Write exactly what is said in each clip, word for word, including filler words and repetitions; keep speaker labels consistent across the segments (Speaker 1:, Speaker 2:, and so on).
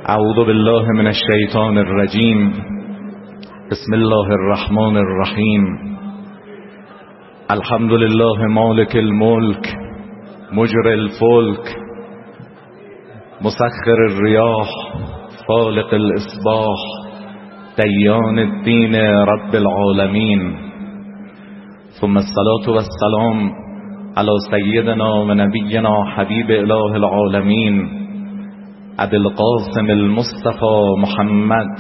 Speaker 1: اعوذ بالله من الشیطان الرجیم. بسم الله الرحمن الرحیم. الحمد لله مالک الملک مجری الفلک مسخر الریاح فالق الاصباح دیان الدین رب العالمین. ثم الصلاة والسلام علی سیدنا و نبینا حبیب اله العالمین ابی القاسم المصطفى محمد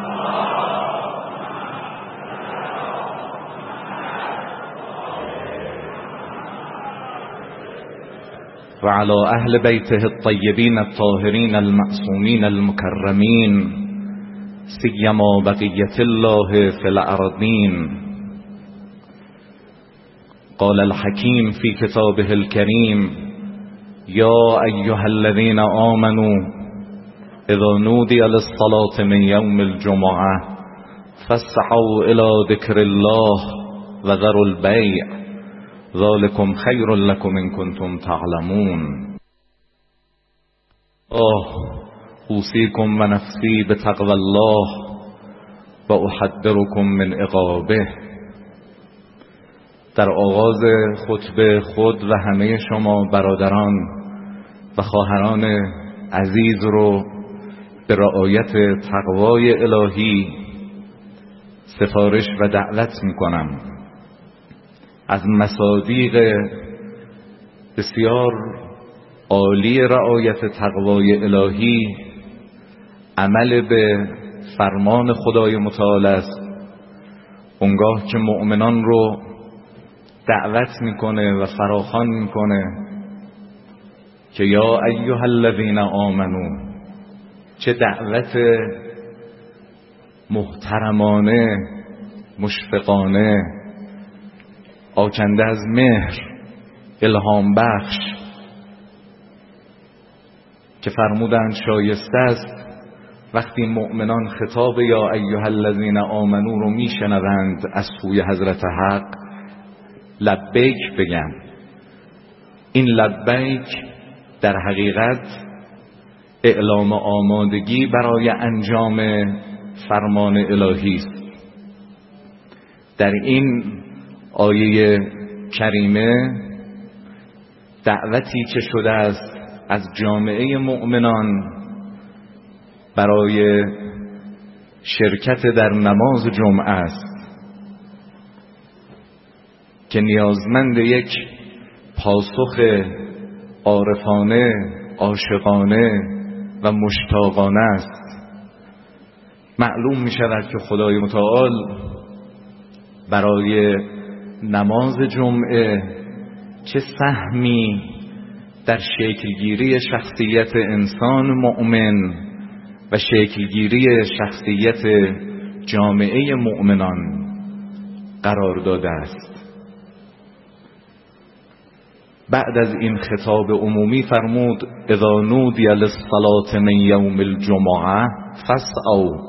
Speaker 1: و علی اهل بیته الطیبین الطاهرین المعصومین المکرمین سیما بقیة الله فی الارضین. قال الحکیم فی کتابه الکریم یا ایها الذین آمنوا اذا نودی للصلاة من یوم الجمعة فاسعوا الى ذکر الله و ذروا البیع ذلكم خیر لكم ان کنتم تعلمون. آه اوصیکم و نفسی بتقوی الله و احذرکم من عقابه. در آغاز خطبه خود و همه شما برادران و خواهران عزیز رو به رعایت تقوای الهی سفارش و دعوت میکنم. از مصادیق بسیار عالی رعایت تقوای الهی عمل به فرمان خدای متعال است. اونگاه که مؤمنان رو دعوت میکنه و فراخوان میکنه که یا ایها الذین آمنو، چه دعوت محترمانه، مشفقانه، آکنده از مهر، الهام بخش که فرمودند شایسته است وقتی مؤمنان خطاب یا ایها الذین آمنو رو میشنوند از سوی حضرت حق لبیک بگن. این لبیک در حقیقت اعلام آمادگی برای انجام فرمان الهی است. در این آیه کریمه دعوتی که شده است از جامعه مؤمنان برای شرکت در نماز جمعه است که نیازمند یک پاسخ عارفانه، عاشقانه و مشتاقانه است. معلوم می شود که خدای متعال برای نماز جمعه چه سهمی در شکلگیری شخصیت انسان مؤمن و شکلگیری شخصیت جامعه مؤمنان قرار داده است. بعد از این خطاب عمومی فرمود اذا نودی للصلاة من یوم الجمعه فاسعوا.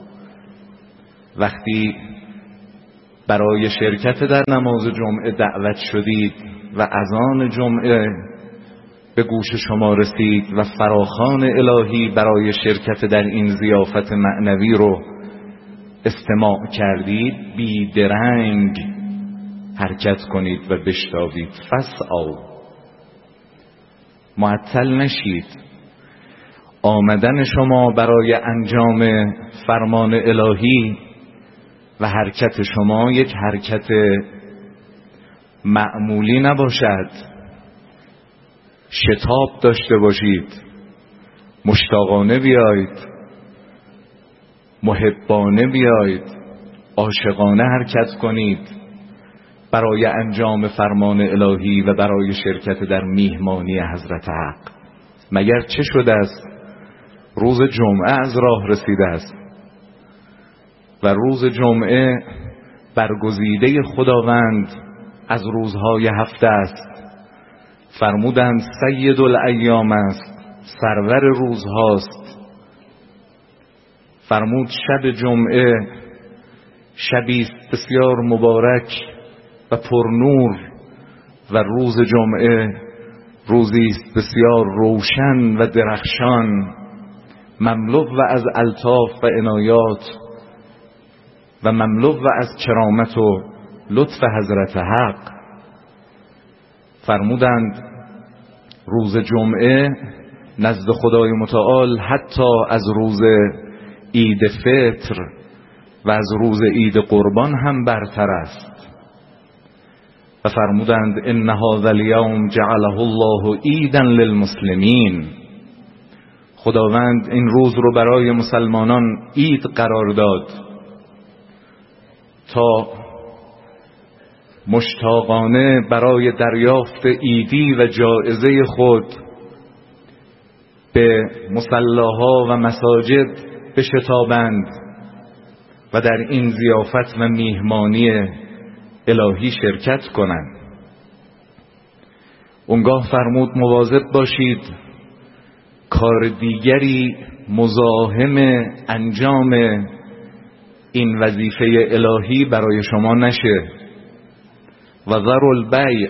Speaker 1: وقتی برای شرکت در نماز جمعه دعوت شدید و اذان جمعه به گوش شما رسید و فراخوان الهی برای شرکت در این ضیافت معنوی رو استماع کردید، بیدرنگ حرکت کنید و بشتابید. فاسعوا، معطل نشید. آمدن شما برای انجام فرمان الهی و حرکت شما یک حرکت معمولی نباشد. شتاب داشته باشید، مشتاقانه بیایید، محبانه بیایید، عاشقانه حرکت کنید برای انجام فرمان الهی و برای شرکت در میهمانی حضرت حق. مگر چه شده است؟ روز جمعه از راه رسیده است و روز جمعه برگزیده خداوند از روزهای هفته است. فرمودند سید الایام است، سرور روزهاست. فرمود شب جمعه شبی است بسیار مبارک و پرنور و روز جمعه روزی است بسیار روشن و درخشان مملو و از الطاف و عنایات و مملو و از کرامت و لطف حضرت حق. فرمودند روز جمعه نزد خدای متعال حتی از روز عید فطر و از روز عید قربان هم برتر است. و فرمودند ان هذا الیوم جعله الله عیدا للمسلمین. خداوند این روز رو برای مسلمانان عید قرار داد تا مشتاقانه برای دریافت عیدی و جایزه خود به مصلاها و مساجد بشتابند و در این ضیافت و میهمانی الهی شرکت کنند. اونگاه فرمود مواظب باشید کار دیگری مزاحم انجام این وظیفه الهی برای شما نشه. و ذروا البیع،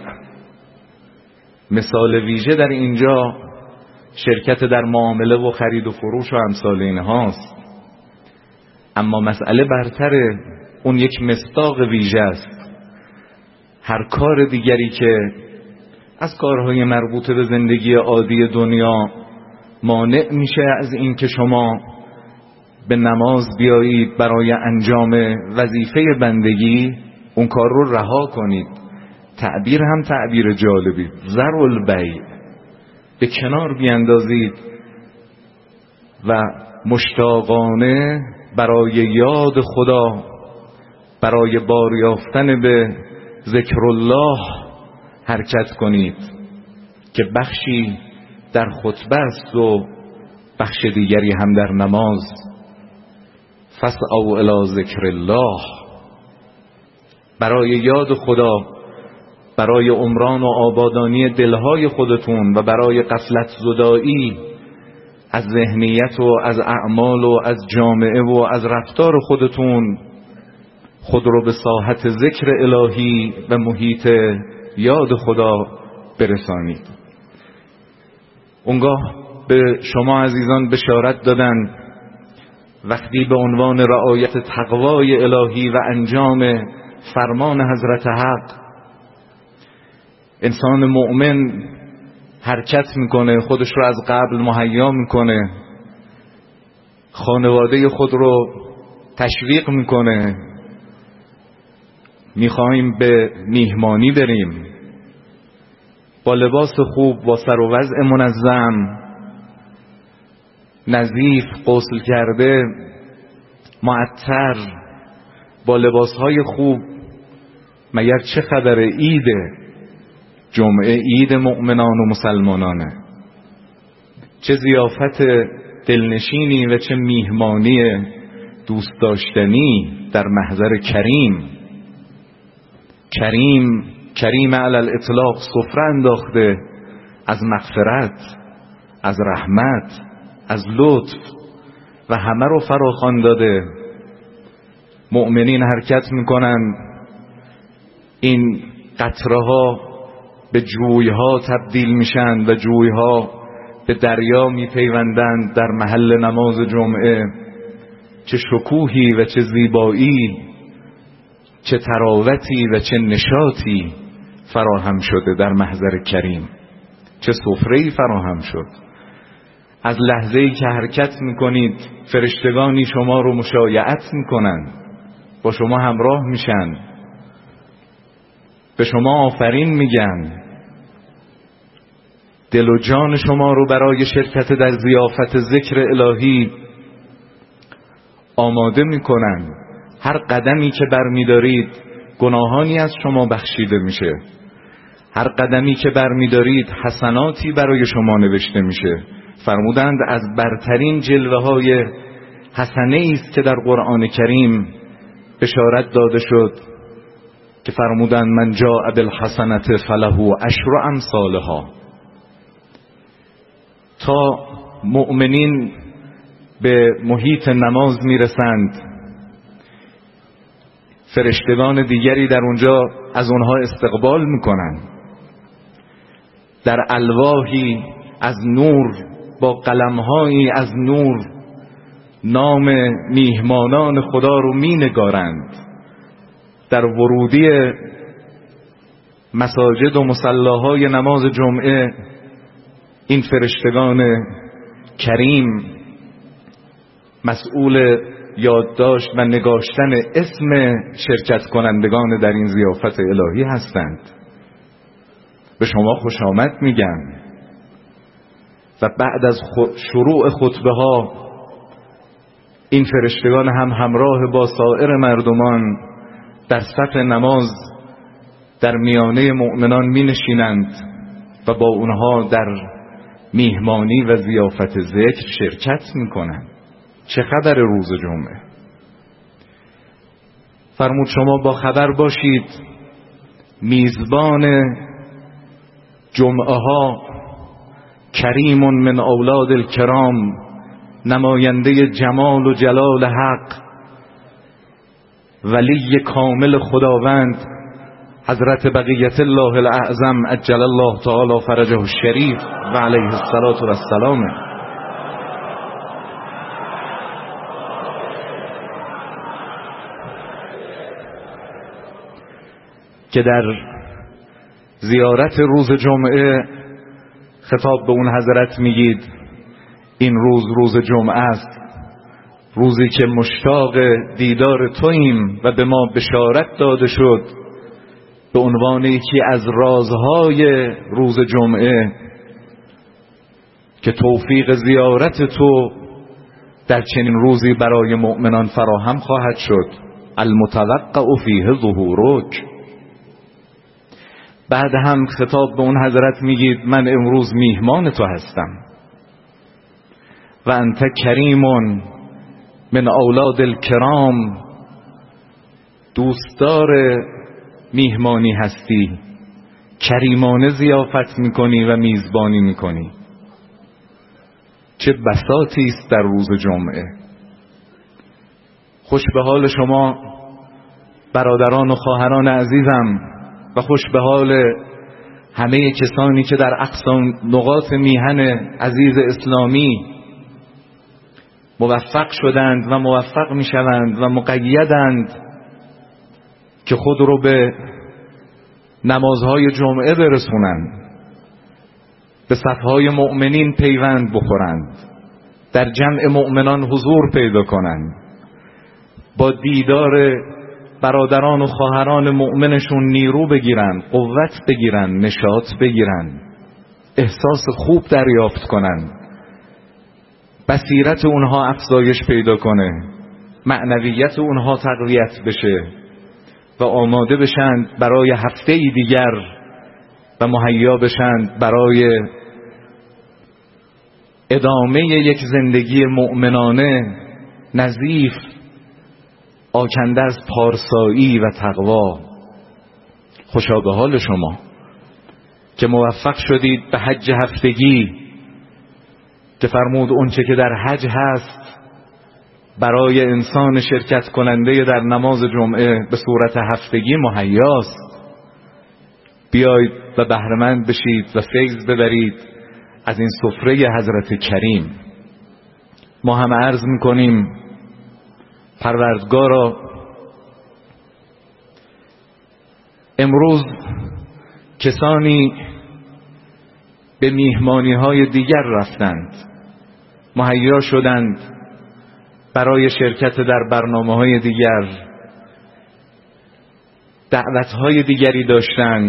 Speaker 1: مثال ویژه در اینجا شرکت در معامله و خرید و فروش و امثال اینهاست، اما مسئله برتره، اون یک مصداق ویژه است. هر کار دیگری که از کارهای مربوط به زندگی عادی دنیا مانع میشه از این که شما به نماز بیایید برای انجام وظیفه بندگی، اون کار رو رها کنید. تعبیر هم تعبیر جالبی، ذروا البیع، به کنار بیاندازید و مشتاقانه برای یاد خدا، برای بار یافتن به ذکر الله حرکت کنید که بخشی در خطبه است و بخش دیگری هم در نماز. فاسعوا الی ذکر الله، برای یاد خدا، برای عمران و آبادانی دلهای خودتون و برای غفلت زدایی از ذهنیت و از اعمال و از جامعه و از رفتار خودتون، خود رو به ساحت ذکر الهی و محیط یاد خدا برسانید. اونگاه به شما عزیزان بشارت دادن وقتی به عنوان رعایت تقوای الهی و انجام فرمان حضرت حق انسان مؤمن حرکت میکنه، خودش رو از قبل مهیا میکنه، خانواده خود رو تشویق میکنه، میخوایم به میهمانی بریم با لباس خوب، با سر و وضع منظم، نظیف، غسل کرده، معطر، با لباسهای خوب. مگر چه خبر؟ عیده، جمعه عید مؤمنان و مسلمانانه. چه ضیافت دلنشینی و چه میهمانی دوست داشتنی در محضر کریم. کریم کریم علی الاطلاق سفره انداخته از مغفرت، از رحمت، از لطف و همه رو فراخوان داده. مؤمنین حرکت میکنن، این قطره ها به جویها تبدیل میشن و جویها به دریا میپیوندند در محل نماز جمعه. چه شکوهی و چه زیبایی، چه تراوتی و چه نشاطی فراهم شده در محضر کریم، چه سفره‌ای فراهم شد. از لحظه‌ای که حرکت میکنید فرشتگانی شما رو مشایعت میکنن، با شما همراه میشن، به شما آفرین میگن، دل و جان شما رو برای شرکت در ضیافت ذکر الهی آماده میکنن. هر قدمی که برمیدارید گناهانی از شما بخشیده میشه، هر قدمی که برمیدارید حسناتی برای شما نوشته میشه. فرمودند از برترین جلوه های حسنه است که در قرآن کریم بشارت داده شد که فرمودند من جاء بالحسنة فله عشر امثالها. تا مؤمنین به محیط نماز میرسند، فرشتگان دیگری در اونجا از اونها استقبال میکنن، در الواحی از نور، با قلمهایی از نور نام میهمانان خدا رو می نگارند. در ورودی مساجد و مصلاهای نماز جمعه این فرشتگان کریم مسئول یادداشت و نگاشتن اسم شرکت کنندگان در این ضیافت الهی هستند. به شما خوش آمد میگم و بعد از شروع خطبه ها این فرشتگان هم همراه با سایر مردمان در صف نماز در میانه مؤمنان می نشینند و با اونها در میهمانی و ضیافت ذکر شرکت می کنند. چه خبر روز جمعه؟ فرمود شما با خبر باشید میزبان جمعه ها کریم من اولاد الکرام، نماینده جمال و جلال حق، ولی کامل خداوند حضرت بقیت الله الاعظم عجل الله تعالی فرجه الشریف و علیه الصلاة و السلام، که در زیارت روز جمعه خطاب به اون حضرت میگید این روز روز جمعه است، روزی که مشتاق دیدار توییم و به ما بشارت داده شد به عنوان یکی از رازهای روز جمعه که توفیق زیارت تو در چنین روزی برای مؤمنان فراهم خواهد شد. المتوقع فیه ظهورک. بعد هم خطاب به اون حضرت میگید من امروز میهمان تو هستم و انت کریم من اولاد الکرام، دوستدار میهمانی هستی، کریمانه ضیافت میکنی و میزبانی میکنی. چه بساطی است در روز جمعه. خوش به حال شما برادران و خواهران عزیزم و خوش به حال همه کسانی که در اقصا نقاط میهن عزیز اسلامی موفق شدند و موفق میشوند و مقیدند که خود رو به نمازهای جمعه برسونند، به صفهای مؤمنین پیوند بخورند، در جمع مؤمنان حضور پیدا کنند، با دیدار برادران و خواهران مؤمنشون نیرو بگیرن، قوت بگیرن، نشاط بگیرن، احساس خوب دریافت کنن، بصیرت اونها افزایش پیدا کنه، معنویت اونها تقویت بشه و آماده بشند برای هفته دیگر و مهیا بشند برای ادامه یک زندگی مؤمنانه نظیف، آکنده از پارسایی و تقوا. خوشا به حال شما که موفق شدید به حج هفتگی که فرمود اون چه که در حج هست برای انسان شرکت کننده در نماز جمعه به صورت هفتگی مهیاست. بیایید و بهره‌مند بشید و فیض ببرید از این سفره حضرت کریم. ما هم عرض میکنیم پروردگارا امروز کسانی به میهمانی های دیگر رفتند، مهیا شدند برای شرکت در برنامه های دیگر، دعوت های دیگری داشتند،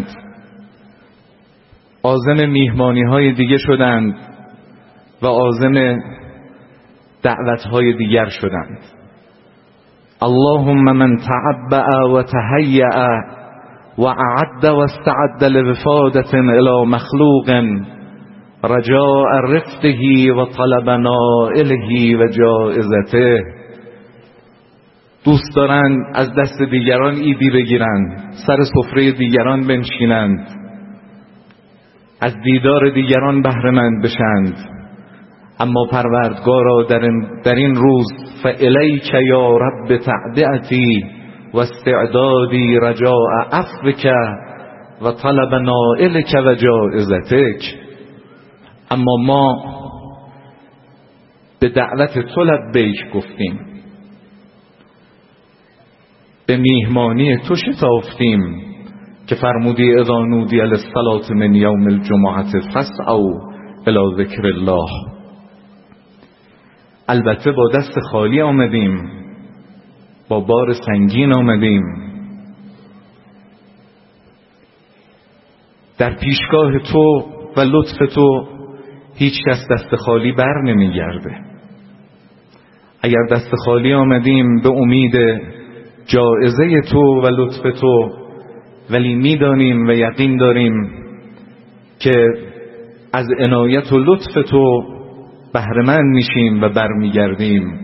Speaker 1: عازم میهمانی های دیگه شدند و عازم دعوت های دیگر شدند. اللهم من تعبأ و تهیأ و اعد و استعد لوفادة الى مخلوق رجاء رفته و طلب نائله و جائزته. دوست دارند از دست دیگران ایدی بگیرند، سر سفره دیگران بنشینند، از دیدار دیگران بهره‌مند بشند، اما پروردگارا در این, در این روز فالیک یا رب تعبئتی و استعدادی رجاء عفوک و طلب نائلک و جائزتک. اما ما به دعوت تو لبیک گفتیم، به میهمانی تو شتافتیم که فرمودی اذا نودی للصلاة من یوم الجمعة فاسعوا الی ذکر الله. البته با دست خالی آمدیم، با بار سنگین آمدیم. در پیشگاه تو و لطف تو هیچ کس دست خالی بر نمیگرده. اگر دست خالی آمدیم به امید جایزه تو و لطف تو، ولی میدانیم و یقین داریم که از عنایت و لطف تو بهره‌مند میشیم و برمیگردیم.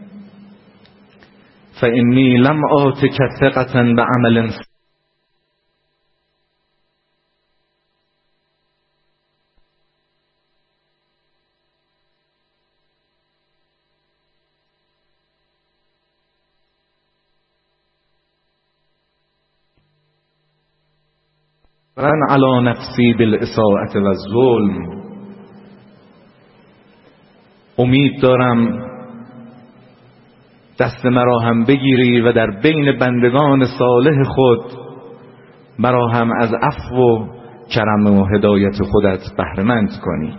Speaker 1: فانی لم آتک ثقة بعمل رن علی نفسی بالاساءة و الظلم. امید دارم دست مرا هم بگیری و در بین بندگان صالح خود مرا هم از عفو و کرم و هدایت خودت بهره‌مند کنی.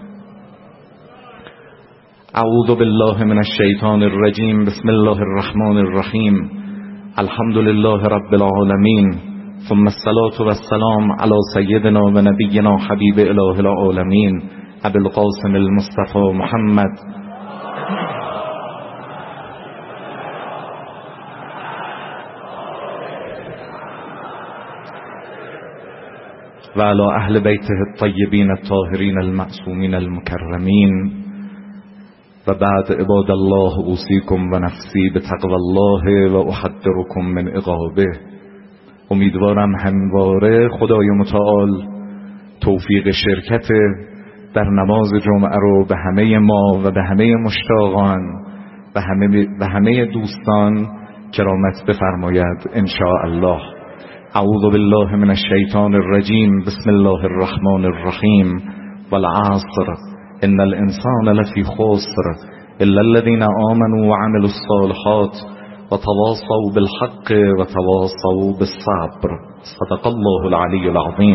Speaker 1: اعوذ بالله من الشیطان الرجیم. بسم الله الرحمن الرحیم. الحمد لله رب العالمین، ثم الصلاة والسلام علی سیدنا و نبینا حبیب اله العالمین ابی القاسم المصطفى محمد و علی اهل بیته الطیبین الطاهرین المعصومین المکرمین. و بعد عباد الله اوصیکم و نفسی بتقوی الله و احذرکم من عقابه. امیدوارم همواره خدای متعال توفیق شرکت در نماز جمعه رو به همه ما و به همه مشتاقان و همه و همه دوستان کرامت بفرماید ان شاء الله. اعوذ بالله من الشیطان الرجیم. بسم الله الرحمن الرحیم. والعصر ان الانسان لفی خسر الا الذين آمنوا وعملوا الصالحات وتواصوا بالحق وتواصوا بالصبر. صدق الله العلی العظیم.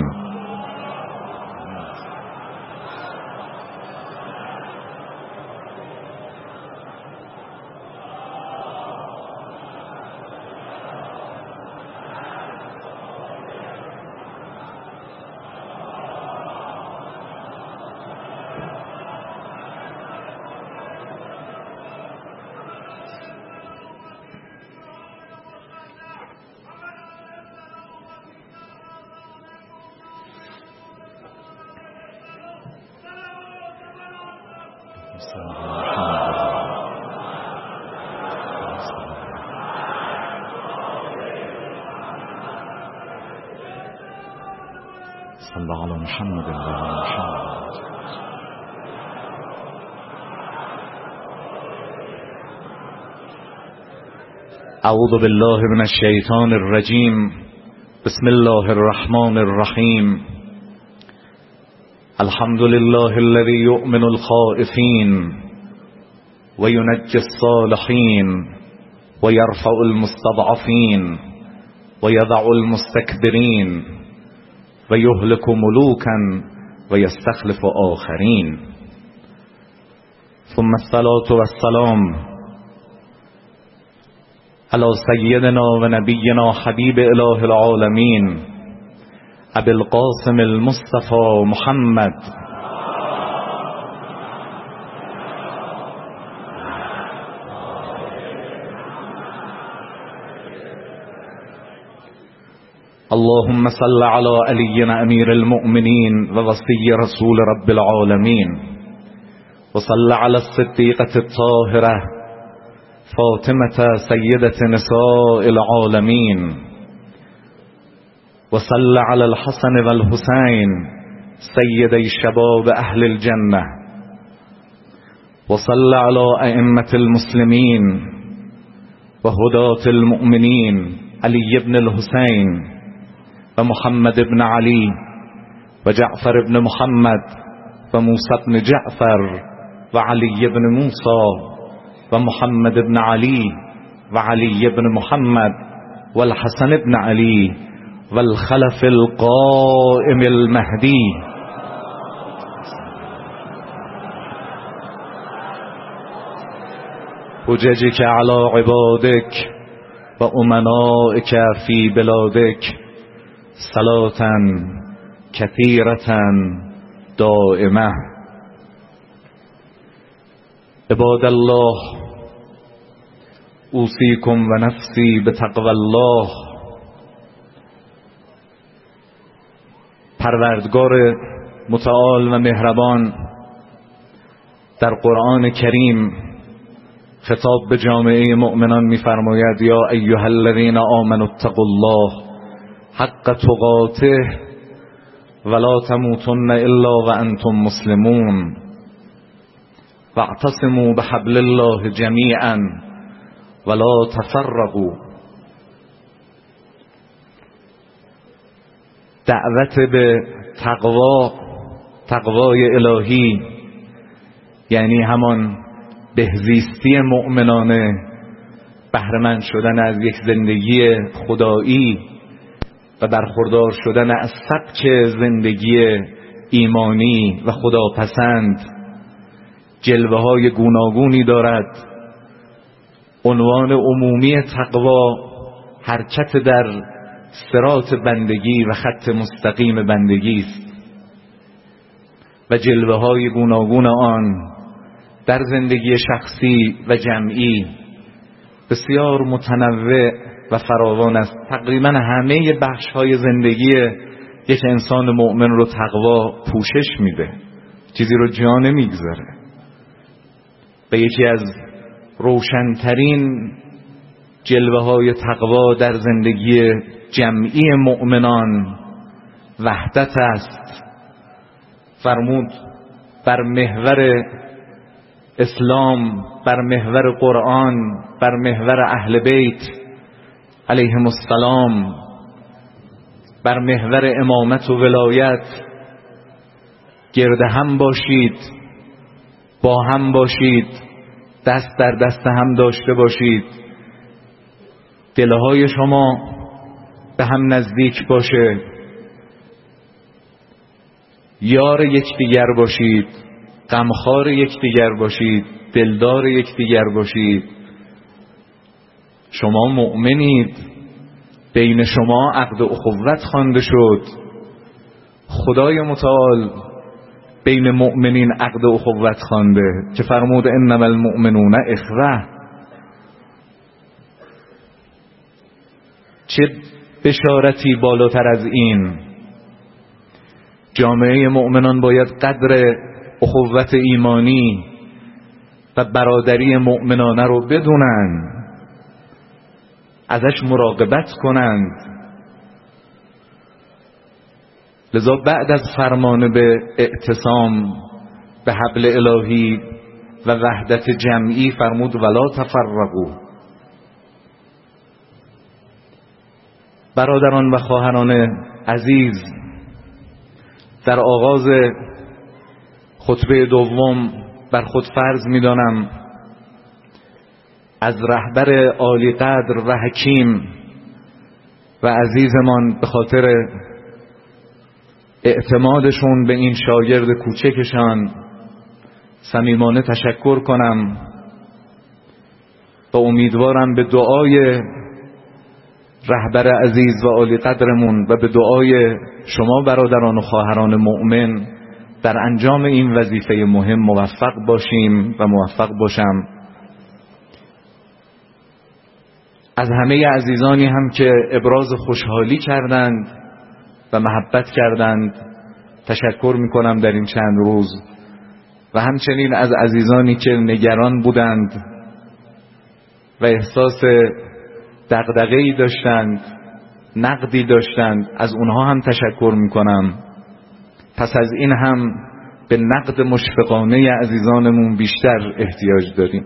Speaker 1: صلی علی محمد و محمد. اعوذ بالله من الشیطان الرجیم. بسم الله الرحمن الرحیم. الحمد لله الذي يؤمن الخائفين وينجي الصالحين ويرفع المستضعفين ويضع المستكبرين ويهلك ملوكا ويستخلف آخرين. ثم الصلاة والسلام على سيدنا ونبينا حبيب إله العالمين ابی القاسم المصطفى محمد اللهم صل على علی امیر المؤمنین و وصی رسول رب العالمین و صل على الصدیقة الطاهرة فاطمة سیدة نساء العالمین و صل على الحسن و الحسین سیدی شباب اهل الجنة و صل على ائمة المسلمین و هداة المؤمنین علی بن الحسین و محمد بن علی و جعفر بن محمد و موسی بن جعفر و علی بن موسی و محمد بن علی و علی بن محمد و الحسن بن علی و الخلف القائم المهدی. حججك على عبادك و امنائك في بلادك صلاة كثيرة دائمة. عباد الله اوصيكم و نفسی بتقوى الله. پروردگار متعال و مهربان در قرآن کریم خطاب به جامعه مؤمنان می‌فرماید یا ایها الذین آمنوا اتقوا الله حق تقاته ولا تموتن الا وانتم مسلمون واعتصموا بحبل الله جمیعا ولا تفرقوا. دعوت به تقوا، تقوای الهی، یعنی همان بهزیستی مؤمنانه، بهره‌مند شدن از یک زندگی خدایی و برخوردار شدن از سبک زندگی ایمانی و خداپسند، جلوه های گوناگونی دارد. عنوان عمومی تقوا حرکت در صراط بندگی و خط مستقیم بندگی است و جلوه های گوناگون آن در زندگی شخصی و جمعی بسیار متنوع و فراوان است. تقریبا همه بخش های زندگی یک انسان مؤمن رو تقوا پوشش میده، چیزی رو جا نمیگذاره. و یکی از روشنترین جلوه های تقوا در زندگی جمعی مؤمنان وحدت است. فرمود بر محور اسلام، بر محور قرآن، بر محور اهل بیت علیهم السلام، بر محور امامت و ولایت گرد هم باشید، با هم باشید، دست در دست هم داشته باشید، دلهای شما به هم نزدیک باشه، یار یکدیگر باشید، غمخوار یکدیگر باشید، دلدار یکدیگر باشید. شما مؤمنید، بین شما عقد اخوت خوانده شد. خدای متعال بین مؤمنین عقد اخوت خوانده که فرمود انما المؤمنون اخوه. چه بشارتی بالاتر از این؟ جامعه مؤمنان باید قدر اخوت ایمانی و برادری مؤمنانه رو بدونن، ازش مراقبت کنند. لذا بعد از فرمان به اعتصام به حبل الهی و وحدت جمعی فرمود ولا تفرقوا. برادران و خواهران عزیز، در آغاز خطبه دوم بر خود فرض می‌دانم از رهبر عالی قدر و حکیم و عزیزمان به خاطر اعتمادشون به این شاگرد کوچکشان صمیمانه تشکر کنم و امیدوارم به دعای رهبر عزیز و عالی قدرمون و به دعای شما برادران و خواهران مؤمن در انجام این وظیفه مهم موفق باشیم و موفق باشم. از همه عزیزانی هم که ابراز خوشحالی کردند و محبت کردند تشکر میکنم در این چند روز و همچنین از عزیزانی که نگران بودند و احساس دغدغه‌ای داشتند، نقدی داشتند، از اونها هم تشکر میکنم. پس از این هم به نقد مشفقانه عزیزانمون بیشتر احتیاج داریم.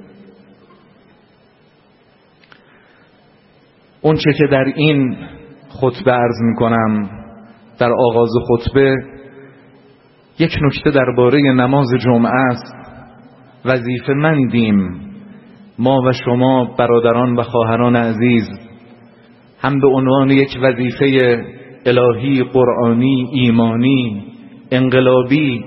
Speaker 1: اون چه که در این خطبه عرض میکنم، در آغاز خطبه یک نکته درباره نماز جمعه است وظیفه‌مندیم ما و شما برادران و خواهران عزیز، هم به عنوان یک وظیفه الهی، قرآنی، ایمانی، انقلابی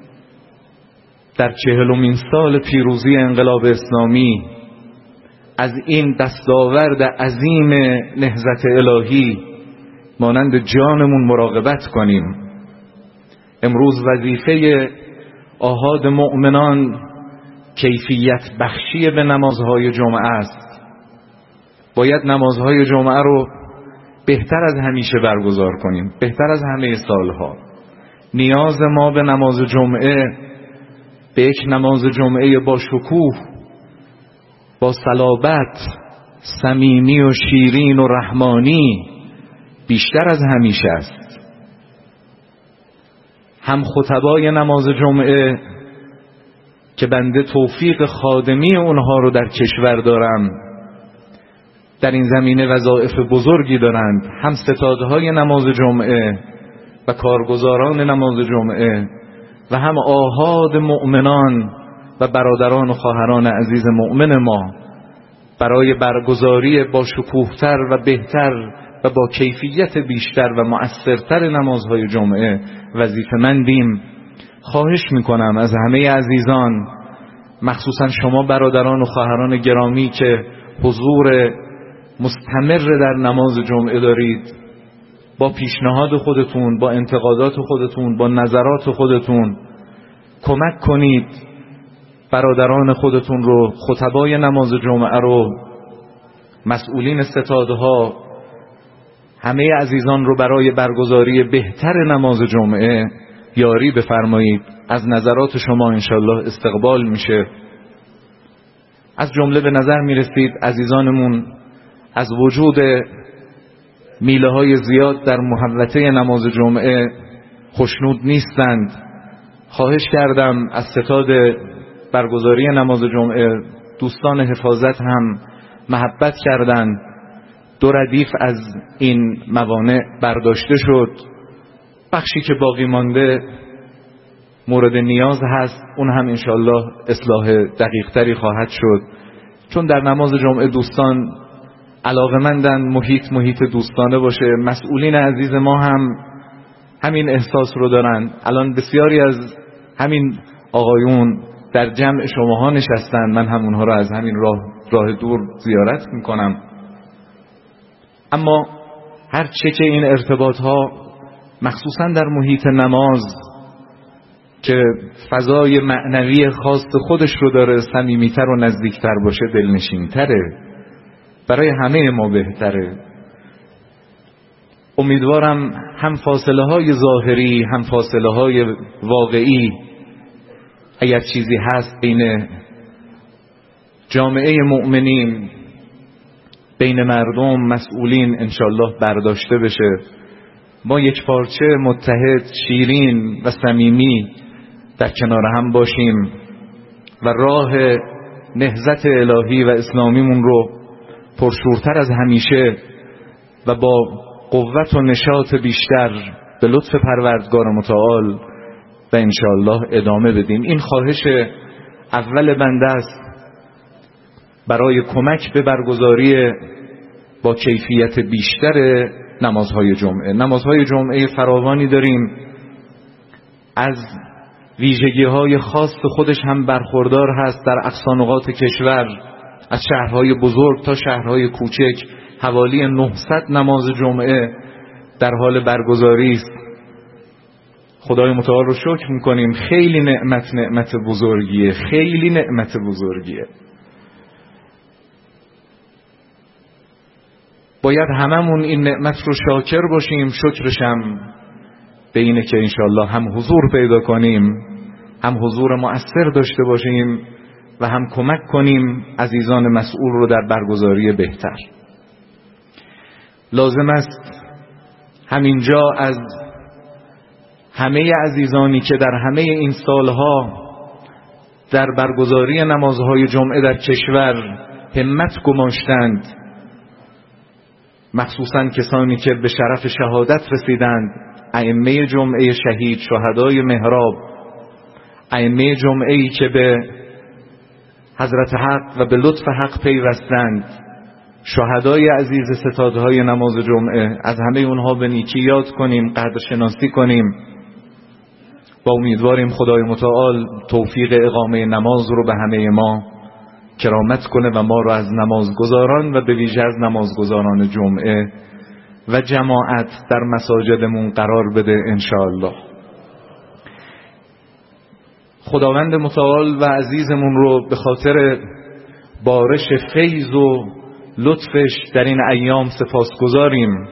Speaker 1: در چهلمین سال پیروزی انقلاب اسلامی از این دستاورد عظیم نهضت الهی مانند جانمون مراقبت کنیم. امروز وظیفه آحاد مؤمنان کیفیت بخشی به نمازهای جمعه است. باید نمازهای جمعه رو بهتر از همیشه برگزار کنیم، بهتر از همه سالها. نیاز ما به نماز جمعه، به یک نماز جمعه با شکوه، با صلابت، صمیمی و شیرین و رحمانی بیشتر از همیشه است. هم خطبای نماز جمعه که بنده توفیق خادمی اونها رو در کشور دارم، در این زمینه وظایف بزرگی دارند، هم ستادهای نماز جمعه و کارگزاران نماز جمعه و هم آحاد مؤمنان و برادران و خواهران عزیز مؤمن ما برای برگزاری با شکوهتر و بهتر و با کیفیت بیشتر و مؤثرتر نمازهای جمعه وظیفه‌مندیم. خواهش میکنم از همه عزیزان، مخصوصا شما برادران و خواهران گرامی که حضور مستمر در نماز جمعه دارید، با پیشنهاد خودتون، با انتقادات خودتون، با نظرات خودتون کمک کنید برادران خودتون رو، خطبای نماز جمعه رو، مسئولین ستادها، همه عزیزان رو برای برگزاری بهتر نماز جمعه یاری بفرمایید. از نظرات شما انشالله استقبال میشه. از جمله به نظر میرسید عزیزانمون از وجود میله های زیاد در محوطه نماز جمعه خوشنود نیستند. خواهش کردم از ستاد برگزاری نماز جمعه، دوستان حفاظت هم محبت کردند، دو ردیف از این موانع برداشته شد. بخشی که باقی مانده مورد نیاز هست، اون هم انشالله اصلاح دقیق تری خواهد شد، چون در نماز جمعه دوستان علاقه‌مندن محیط محیط دوستانه باشه. مسئولین عزیز ما هم همین احساس رو دارن. الان بسیاری از همین آقایون در جمع شماها نشستن، من هم اونها رو از همین راه راه دور زیارت میکنم. اما هر چه که این ارتباط ها مخصوصا در محیط نماز که فضای معنوی خاص خودش رو داره، صمیمیتر و نزدیکتر باشه، دلنشینتره، برای همه ما بهتره. امیدوارم هم فاصله های ظاهری هم فاصله های واقعی اگر چیزی هست بین جامعه مؤمنین، بین مردم، مسئولین، انشالله برداشته بشه. ما یک پارچه متحد، شیرین و صمیمی در کنار هم باشیم و راه نهضت الهی و اسلامیمون رو پرشورتر از همیشه و با قوت و نشاط بیشتر به لطف پروردگار متعال و انشاءالله ادامه بدیم. این خواهش اول بنده است برای کمک به برگزاری با کیفیت بیشتر نمازهای جمعه. نمازهای جمعه فراوانی داریم، از ویژگی‌های خاص خودش هم برخوردار هست در اقصا نقاط کشور، از شهرهای بزرگ تا شهرهای کوچک. حوالی نهصد نماز جمعه در حال برگزاری است. خدای متعال رو شکر میکنیم. خیلی نعمت نعمت بزرگیه، خیلی نعمت بزرگیه. باید هممون این نعمت رو شاکر باشیم. شکرشم به اینه که انشالله هم حضور پیدا کنیم، هم حضور مؤثر داشته باشیم و هم کمک کنیم عزیزان مسئول رو در برگزاری بهتر. لازم است همینجا از همه عزیزانی که در همه این سالها در برگزاری نمازهای جمعه در کشور همت گماشتند، مخصوصا کسانی که به شرف شهادت رسیدند، ائمه جمعه شهید، شهدای محراب، ائمه جمعه‌ای که به حضرت حق و به لطف حق پیوستند، شهدای عزیز ستادهای نماز جمعه، از همه اونها به نیکی یاد کنیم، قدر شناسی کنیم و امیدواریم خدای متعال توفیق اقامه نماز رو به همه ما کرامت کنه و ما رو از نمازگزاران و به ویژه از نمازگزاران جمعه و جماعت در مساجدمون قرار بده انشاءالله. خداوند متعال و عزیزمون رو به خاطر بارش فیض و لطفش در این ایام سپاسگزاریم.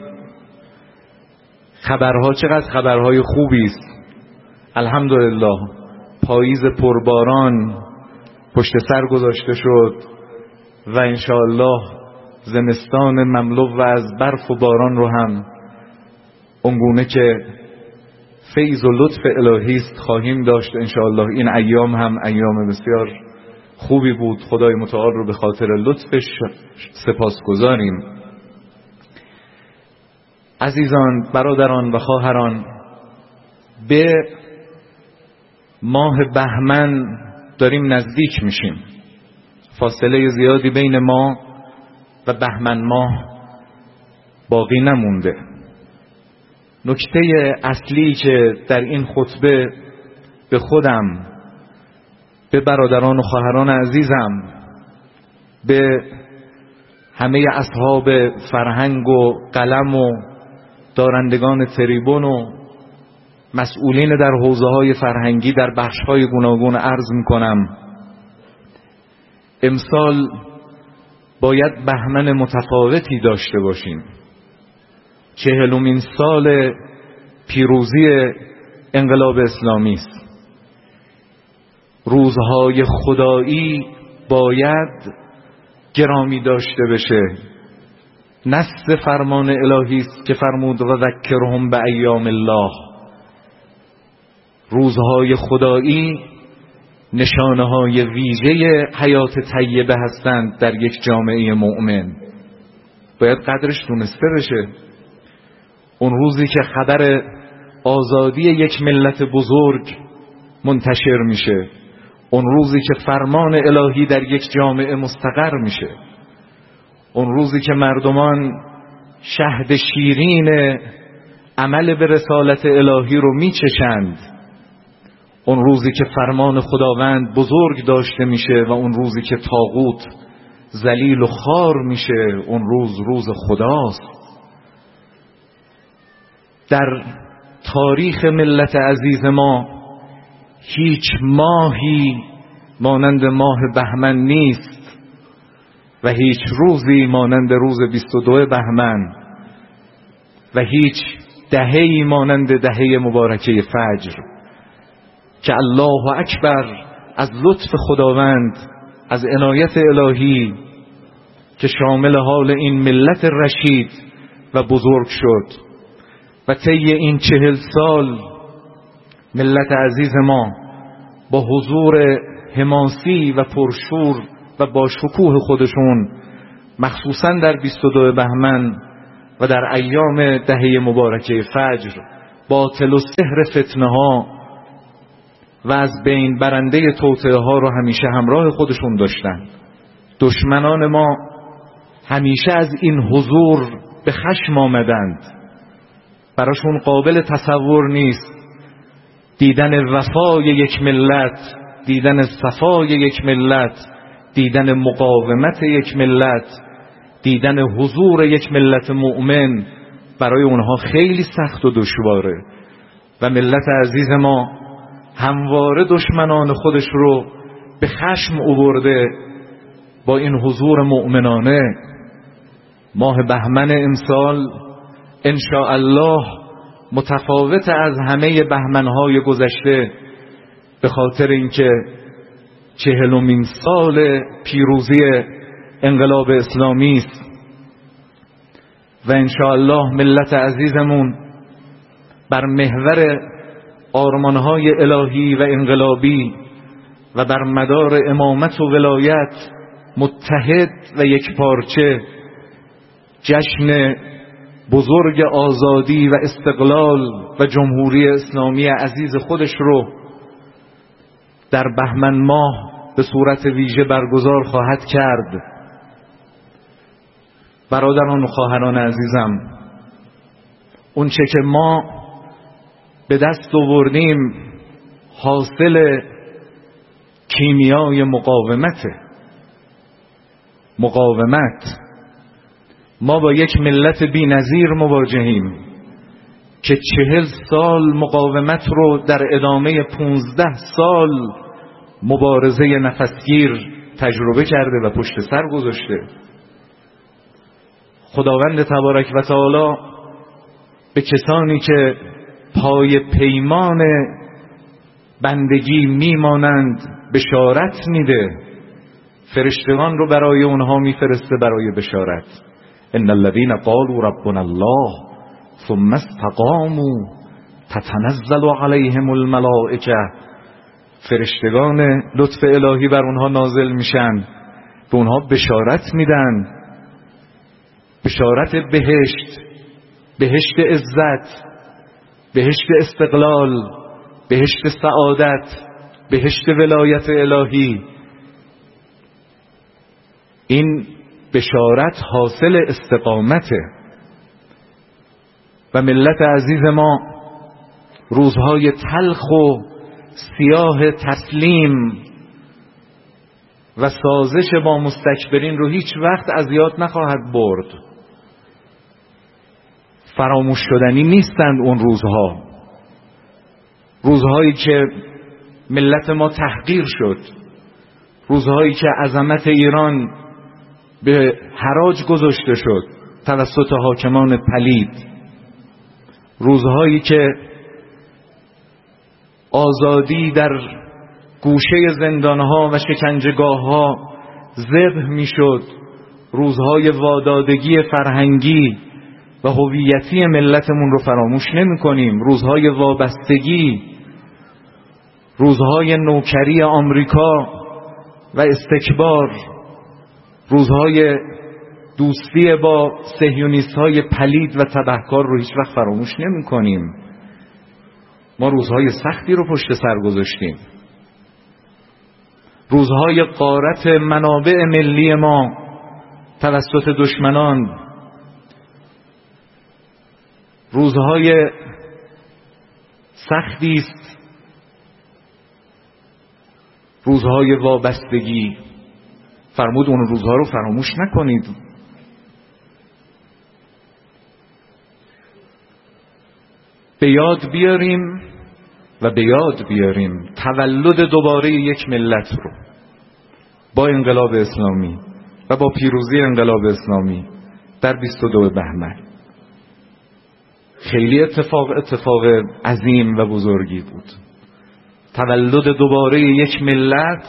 Speaker 1: خبرها چقدر خبرهای خوبی است. الحمدلله پاییز پرباران پشت سر گذاشته شد و انشاءالله زمستان مملو و از برف و باران رو هم اونگونه که فیض و لطف الهی است خواهیم داشت انشاءالله. این ایام هم ایام بسیار خوبی بود. خدای متعال رو به خاطر لطفش سپاسگزاریم. عزیزان، برادران و خواهران، به ماه بهمن داریم نزدیک میشیم. فاصله زیادی بین ما و بهمن ماه باقی نمونده. نکته اصلی که در این خطبه به خودم، به برادران و خواهران عزیزم، به همه اصحاب فرهنگ و قلم و دارندگان تریبون و مسئولین در حوزه‌های فرهنگی در بخش‌های گوناگون عرض می‌کنم، امسال باید بهمن متفاوتی داشته باشیم. چهلمین سال پیروزی انقلاب اسلامی است. روزهای خدایی باید گرامی داشته بشه. نص فرمان الهی است که فرمود و ذکرهم به ایام الله. روزهای خدایی نشانه‌های ویژه حیات طیبه هستند در یک جامعه مؤمن. باید قدرش دونسته بشه. اون روزی که خبر آزادی یک ملت بزرگ منتشر میشه، اون روزی که فرمان الهی در یک جامعه مستقر میشه، اون روزی که مردمان شهد شیرین عمل به رسالت الهی رو میچشند، اون روزی که فرمان خداوند بزرگ داشته میشه و اون روزی که طاغوت ذلیل و خوار میشه، اون روز روز خداست. در تاریخ ملت عزیز ما هیچ ماهی مانند ماه بهمن نیست و هیچ روزی مانند روز بیست و دو بهمن و هیچ دهه‌ای مانند دهه مبارکه فجر که الله اکبر از لطف خداوند، از عنایت الهی که شامل حال این ملت رشید و بزرگ شد و طی این چهل سال ملت عزیز ما با حضور حماسی و پرشور و با شکوه خودشون، مخصوصا در بیست و دو بهمن و در ایام دهه مبارکه فجر، باطل و سحر فتنه ها و از بین برنده توطئه ها رو همیشه همراه خودشون داشتن. دشمنان ما همیشه از این حضور به خشم آمدند. براشون قابل تصور نیست دیدن وفای یک ملت، دیدن صفای یک ملت، دیدن مقاومت یک ملت، دیدن حضور یک ملت مؤمن برای اونها خیلی سخت و دشواره و ملت عزیز ما همواره دشمنان خودش رو به خشم آورده با این حضور مؤمنانه. ماه بهمن امسال ان شاء الله متفاوت از همه بهمن‌های گذشته به خاطر اینکه چهلمین سال پیروزی انقلاب اسلامی است و ان شاء الله ملت عزیزمون بر محور آرمان‌های الهی و انقلابی و بر مدار امامت و ولایت متحد و یک پارچه جشن بزرگ آزادی و استقلال و جمهوری اسلامی عزیز خودش رو در بهمن ماه به صورت ویژه برگزار خواهد کرد. برادران و خواهران عزیزم، اون چه که ما به دست آوردیم حاصل کیمیای مقاومته. مقاومت. ما با یک ملت بی‌نظیر مواجهیم که چهل سال مقاومت رو در ادامه پونزده سال مبارزه نفسگیر تجربه کرده و پشت سر گذاشته. خداوند تبارک و تعالی به کسانی که پای پیمان بندگی میمانند بشارت میده. فرشتگان رو برای اونها میفرسته برای بشارت. ان الذين قالوا ربنا الله ثم استقاموا تتنزل عليهم الملائکه. فرشتگان لطف الهی بر اونها نازل میشن، به اونها بشارت میدن، بشارت بهشت، بهشت عزت، بهشت استقلال، بهشت سعادت، بهشت ولایت الهی. این بشارت حاصل استقامته. و ملت عزیز ما روزهای تلخ و سیاه تسلیم و سازش با مستکبرین رو هیچ وقت از یاد نخواهد برد. فراموش شدنی نیستند اون روزها. روزهایی که ملت ما تحقیر شد، روزهایی که عظمت ایران به حراج گذاشته شد توسط حاکمان پلید، روزهایی که آزادی در گوشه زندانها و شکنجهگاهها ذبح میشد، روزهای وادادگی فرهنگی و هویتی ملتمون رو فراموش نمی کنیم. روزهای وابستگی، روزهای نوکری آمریکا و استکبار، روزهای دوستی با صهیونیست های پلید و تبهکار رو هیچ وقت فراموش نمی کنیم. ما روزهای سختی رو پشت سر گذاشتیم. روزهای غارت منابع ملی ما توسط دشمنان، روزهای سختی است، روزهای وابستگی. فرمود اون روزها رو فراموش نکنید. به یاد بیاریم و به یاد بیاریم تولد دوباره یک ملت رو با انقلاب اسلامی و با پیروزی انقلاب اسلامی در بیست و دو بهمن. خیلی اتفاق اتفاق عظیم و بزرگی بود. تولد دوباره یک ملت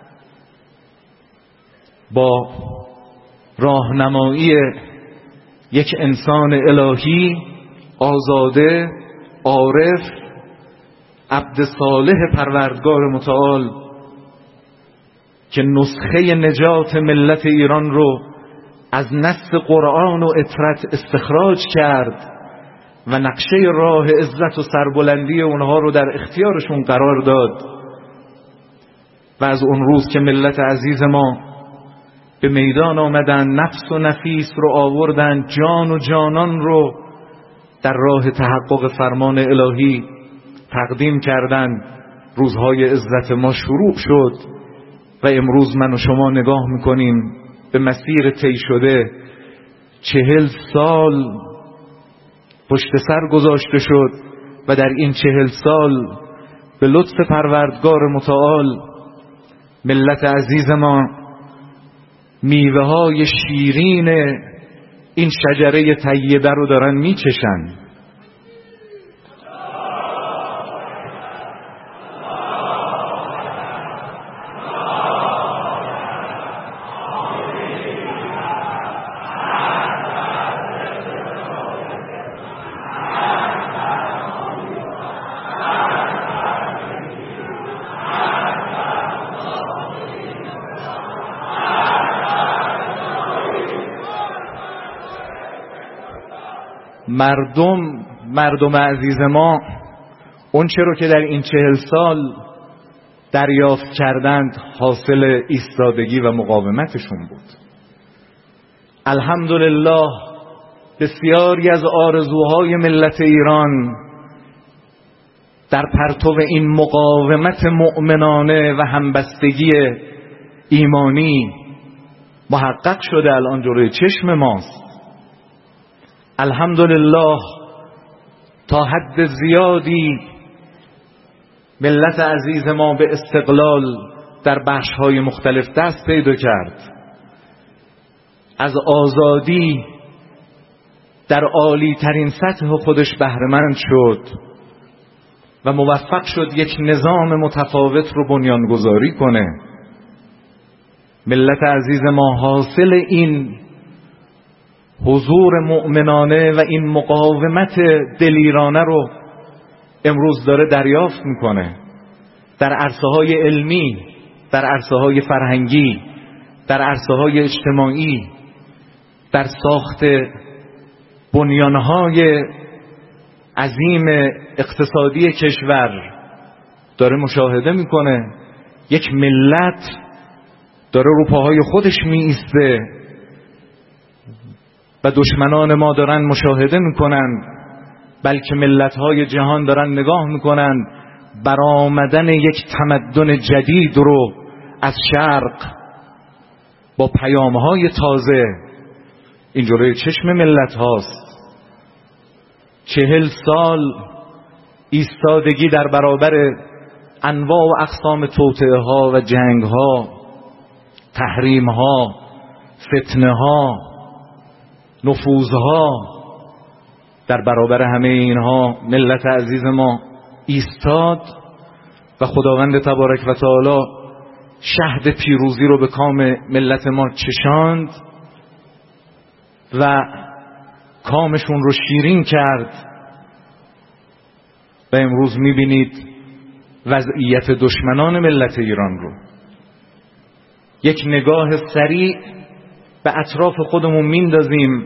Speaker 1: با راهنمایی یک انسان الهی آزاده، عارف، عبد صالح پروردگار متعال که نسخه نجات ملت ایران رو از نص قرآن و اطرت استخراج کرد و نقشه راه عزت و سربلندی اونها رو در اختیارشون قرار داد. و از اون روز که ملت عزیز ما به میدان آمدن، نفس و نفیس رو آوردن، جان و جانان رو در راه تحقق فرمان الهی تقدیم کردند، روزهای عزت ما شروع شد و امروز من و شما نگاه میکنیم به مسیر طی شده. چهل سال پشت سر گذاشته شد و در این چهل سال به لطف پروردگار متعال ملت عزیز ما میوه های شیرین این شجره طیبه رو دارن میچشن. مردم مردم عزیز ما اون چه رو که در این چهل سال دریافت کردند حاصل ایستادگی و مقاومتشون بود. الحمدلله بسیاری از آرزوهای ملت ایران در پرتو این مقاومت مؤمنانه و همبستگی ایمانی محقق شده، الان جلوی چشم ماست. الحمدلله تا حد زیادی ملت عزیز ما به استقلال در بخش‌های مختلف دست پیدا کرد، از آزادی در عالی ترین سطح خودش بهره‌مند شد و موفق شد یک نظام متفاوت رو بنیانگذاری کنه. ملت عزیز ما حاصل این حضور مؤمنانه و این مقاومت دلیرانه رو امروز داره دریافت میکنه در عرصه‌های علمی، در عرصه‌های فرهنگی، در عرصه‌های اجتماعی، در ساخت بنیانهای عظیم اقتصادی کشور داره مشاهده میکنه. یک ملت داره رو پاهای خودش می ایسته و دشمنان ما دارن مشاهده میکنن، بلکه ملت‌های جهان دارن نگاه میکنن برآمدن یک تمدن جدید رو از شرق با پیام‌های تازه این جلوی چشم ملت هاست. چهل سال ایستادگی در برابر انواع و اقسام توطئه ها و جنگ ها، تحریم ها، فتنه ها، نفوذ ها، در برابر همه اینها ملت عزیز ما ایستاد و خداوند تبارک و تعالی شهد پیروزی رو به کام ملت ما چشاند و کامشون رو شیرین کرد و امروز میبینید وضعیت دشمنان ملت ایران رو. یک نگاه سریع به اطراف خودمون میندازیم،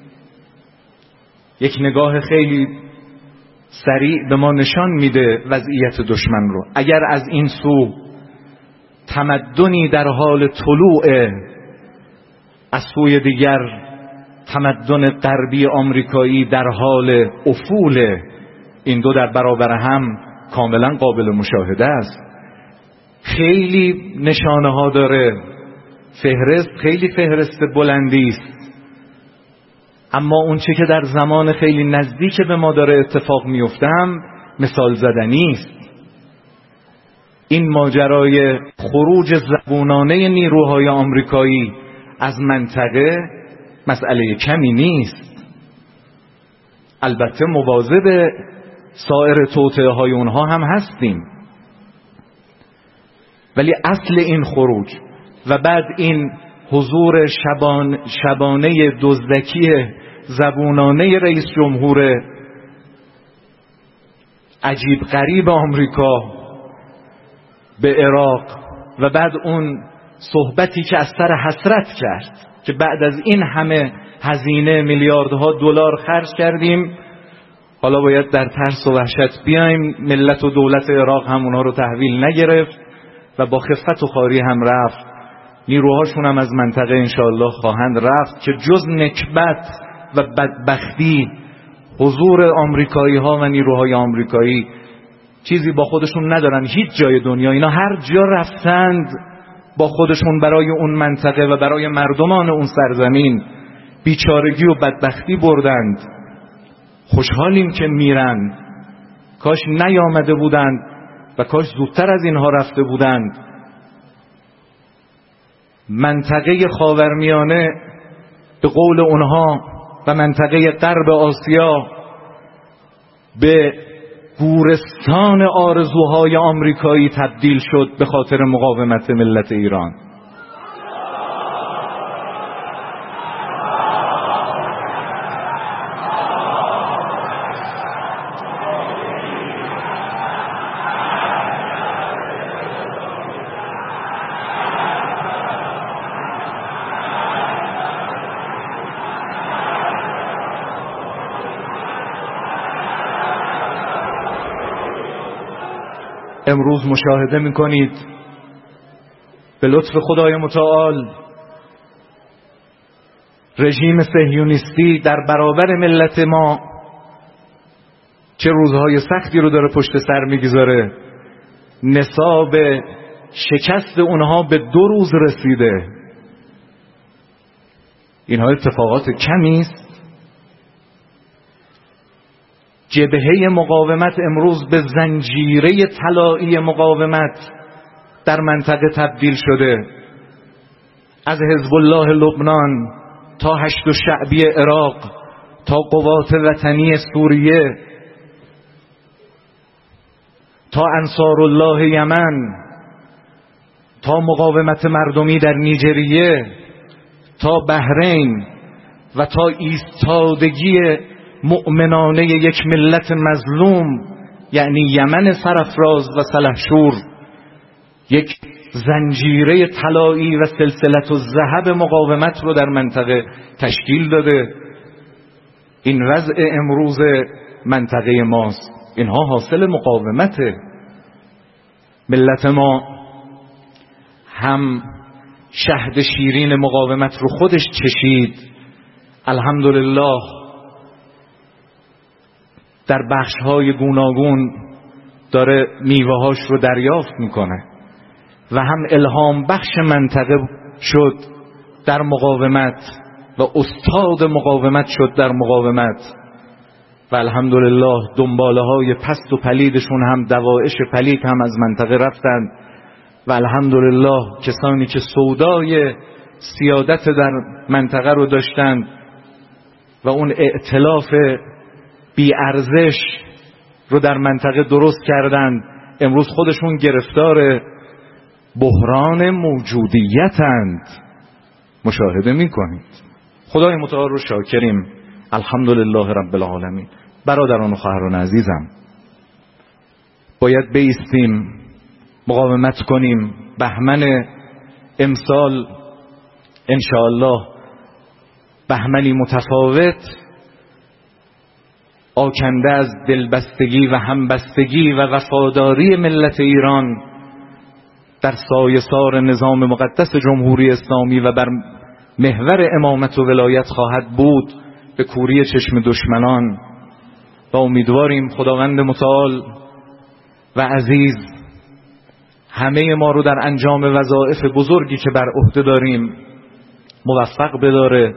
Speaker 1: یک نگاه خیلی سریع به ما نشان میده وضعیت دشمن رو. اگر از این سو تمدنی در حال طلوع، از سوی دیگر تمدن غربی آمریکایی در حال افول، این دو در برابر هم کاملا قابل مشاهده است. خیلی نشانه ها داره، فهرست خیلی فهرست بلندی است، اما اون چه که در زمان خیلی نزدیک به ما داره اتفاق میفته هم مثال زدنی است. این ماجرای خروج زبونانه نیروهای آمریکایی از منطقه مسئله کمی نیست. البته مواظب سایر توطئه های اونها هم هستیم، ولی اصل این خروج و بعد این حضور شبان شبانه دزدکی زبونانه رئیس جمهور عجیب غریب آمریکا به عراق و بعد اون صحبتی که از سر حسرت کرد که بعد از این همه هزینه میلیاردها دلار خرج کردیم، حالا باید در ترس و وحشت بیایم. ملت و دولت عراق هم اونها رو تحویل نگرفت و با خفت و خواری هم رفت. نیروهاشون هم از منطقه انشاءالله خواهند رفت که جز نکبت و بدبختی حضور آمریکایی ها و نیروهای آمریکایی چیزی با خودشون ندارن. هیچ جای دنیا اینا هر جا رفتند با خودشون برای اون منطقه و برای مردمان اون سرزمین بیچارگی و بدبختی بردند. خوشحالیم که میرند، کاش نیامده بودند و کاش زودتر از اینها رفته بودند. منطقه خاورمیانه به قول اونها و منطقه غرب آسیا به گورستان آرزوهای آمریکایی تبدیل شد به خاطر مقاومت ملت ایران. امروز مشاهده میکنید به لطف خدای متعال رژیم صهیونیستی در برابر ملت ما چه روزهای سختی رو داره پشت سر میگذاره. نصاب شکست اونها به دو روز رسیده. اینها اتفاقات کمی است. جبهه مقاومت امروز به زنجیره طلایی مقاومت در منطقه تبدیل شده. از حزب الله لبنان تا هشت شعبی عراق تا قوات وطنی سوریه تا انصار الله یمن تا مقاومت مردمی در نیجریه تا بحرین و تا ایستادگی مؤمنانه یک ملت مظلوم یعنی یمن سرافراز و سلحشور، یک زنجیره طلایی و سلسلة الذهب مقاومت رو در منطقه تشکیل داده. این وضع امروز منطقه ماست. اینها حاصل مقاومته. ملت ما هم شهد شیرین مقاومت رو خودش چشید. الحمدلله در بخش‌های گوناگون داره میوه‌هاش رو دریافت میکنه و هم الهام بخش منطقه شد در مقاومت و استاد مقاومت شد در مقاومت و الحمدلله دنباله های پست و پلیدشون هم دوائش پلید هم از منطقه رفتند و الحمدلله کسانی که سودای سیادت در منطقه رو داشتند و اون ائتلاف بی ارزش رو در منطقه درست کردند، امروز خودشون گرفتار بحران موجودیتند. مشاهده میکنید. خدای متعال رو شاکریم. الحمدلله رب العالمین. برادران و خواهران عزیزم، باید بایستیم، مقاومت کنیم. بهمن امسال انشاءالله بهمنی متفاوت، آکنده از دلبستگی و همبستگی و وفاداری ملت ایران در سایه‌سار نظام مقدس جمهوری اسلامی و بر محور امامت و ولایت خواهد بود به کوری چشم دشمنان و امیدواریم خداوند متعال و عزیز همه ما رو در انجام وظایف بزرگی که بر عهده داریم موفق بداره.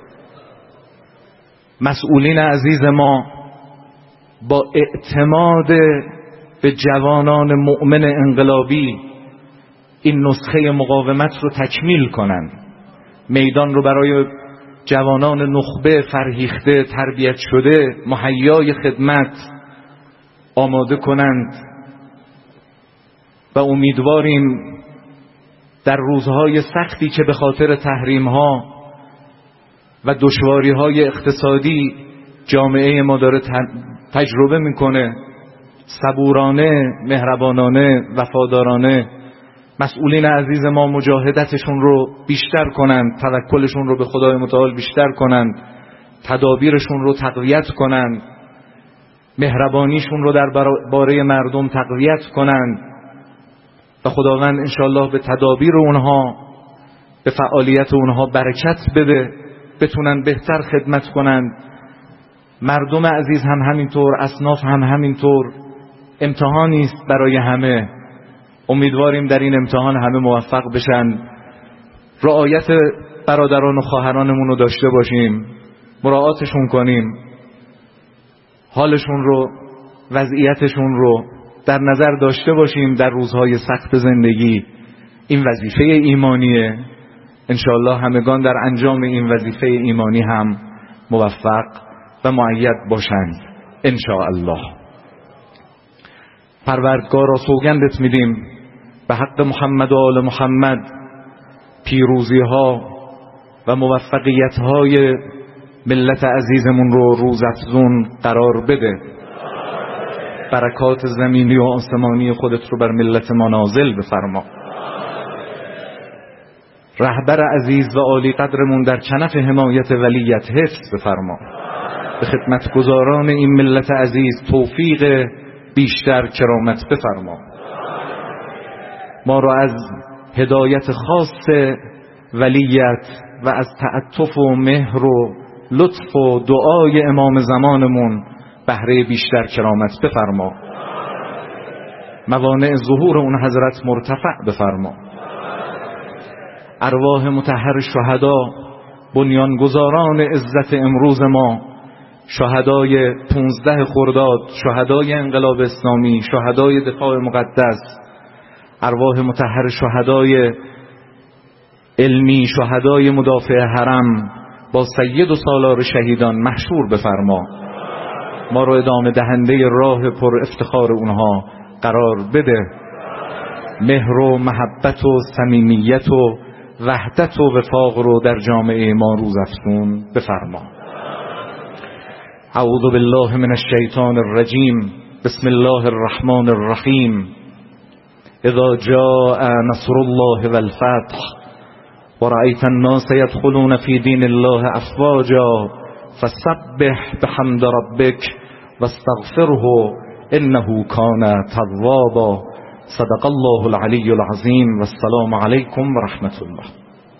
Speaker 1: مسئولین عزیز ما با اعتماد به جوانان مؤمن انقلابی این نسخه مقاومت رو تکمیل کنن، میدان رو برای جوانان نخبه فرهیخته تربیت شده مهیای خدمت آماده کنند و امیدواریم در روزهای سختی که به خاطر تحریم‌ها و دشواری‌های اقتصادی جامعه ما داره تجربه میکنه، صبورانه، مهربانانه، وفادارانه مسئولین عزیز ما مجاهدتشون رو بیشتر کنند، توکلشون رو به خدای متعال بیشتر کنند، تدابیرشون رو تقویت کنند، مهربانیشون رو در باره مردم تقویت کنند و خداوند انشالله به تدابیر اونها، به فعالیت اونها برکت بده، بتونن بهتر خدمت کنند. مردم عزیز هم همینطور، اصناف هم همینطور. امتحانی است برای همه. امیدواریم در این امتحان همه موفق بشن. رعایت برادران و خواهرانمون رو داشته باشیم، مراعاتشون کنیم، حالشون رو، وضعیتشون رو در نظر داشته باشیم در روزهای سخت زندگی. این وظیفه ایمانیه. انشاءالله همگان در انجام این وظیفه ایمانی هم موفق و مؤید باشند انشاءالله. پروردگارا سوگندت میدیم به حق محمد و آل محمد پیروزی ها و موفقیت های ملت عزیزمون رو روزافزون قرار بده. برکات زمینی و آسمانی خودت رو بر ملت ما نازل بفرما. رهبر عزیز و عالی قدرمون در کنف حمایت ولیت حفظ بفرما. به خدمتگزاران این ملت عزیز توفیق بیشتر کرامت بفرما. ما را از هدایت خاص ولیت و از تعطف و مهر و لطف و دعای امام زمانمون بهره بیشتر کرامت بفرما. موانع ظهور اون حضرت مرتفع بفرما. ارواح مطهر شهدا، بنیانگذاران عزت امروز ما، شهدای پونزده خرداد، شهدای انقلاب اسلامی، شهدای دفاع مقدس، ارواح مطهر شهدای علمی، شهدای مدافع حرم با سید و سالار شهیدان محشور بفرما. ما رو ادامه دهنده راه پر افتخار اونها قرار بده. مهر و محبت و صمیمیت و وحدت و وفاق رو در جامعه ما روز افزون بفرما. اعوذ بالله من الشیطان الرجیم. بسم الله الرحمن الرحیم. اذا جاء نصر الله والفتح ورأيت الناس يدخلون في دين الله افواجا فسبح بحمد ربك واستغفره انه كان توابا. صدق الله العلی العظیم و السلام علیکم و رحمت الله.